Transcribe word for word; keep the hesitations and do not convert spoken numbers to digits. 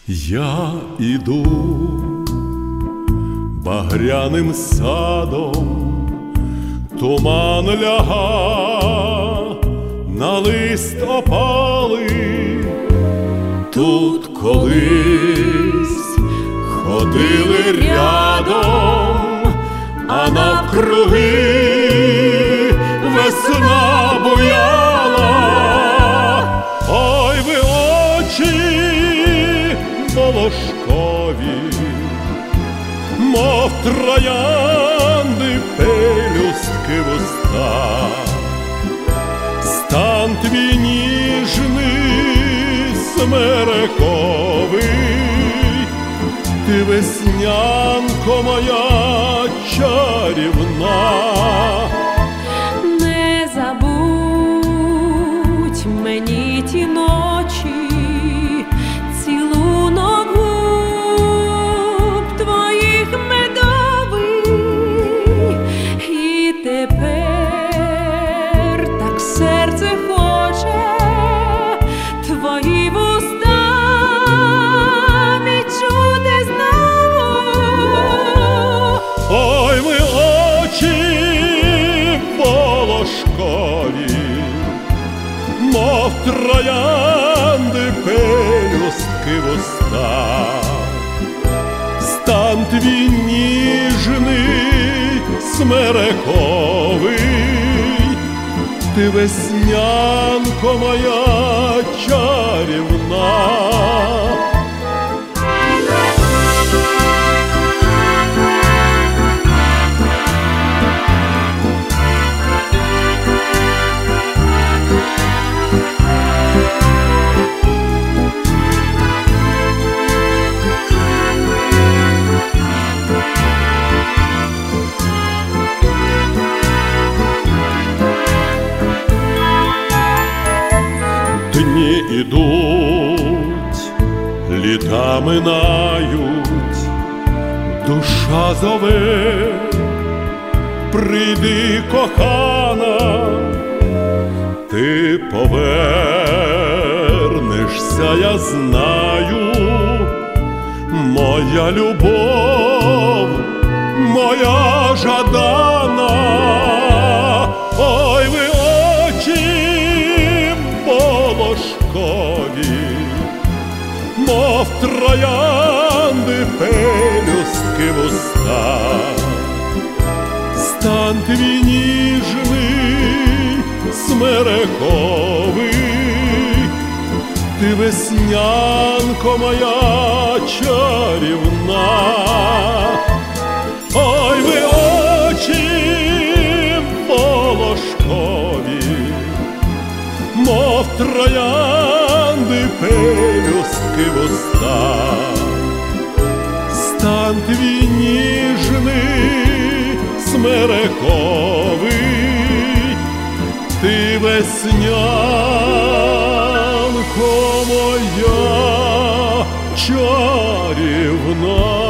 Я іду багряним садом, туман ляга на лист опалий. Тут колись ходили рядом, а навкруги весна буяла. Ой, ви очі волошкові, мов троянди, пелюстки в устах. Стан твій ніжний, смерековий, ти веснянко моя чарівна. Не забудь мені ті ночі, цілунок губ твоїх медовий. І тепер так серце хоче твої вуста відчути знову. Ой, ви очі волошкові, мов троянди, пелюстки в устах. Стан твій ніжний, смерековий, ти веснянко моя чарівна. Дні ідуть, літа минають, душа зове, прийди, кохана, ти повернешся, я знаю, моя любов, моя жадана. Ой, ви волошкові, мов троянди, пелюстки в устах. Стан твій ніжний, смерековий, ти веснянко моя чарівна. Ой, ви очі волошкові, мов троянди, пелюстки в устах. Стан твій ніжний, смерековий, ти веснянко моя чарівна.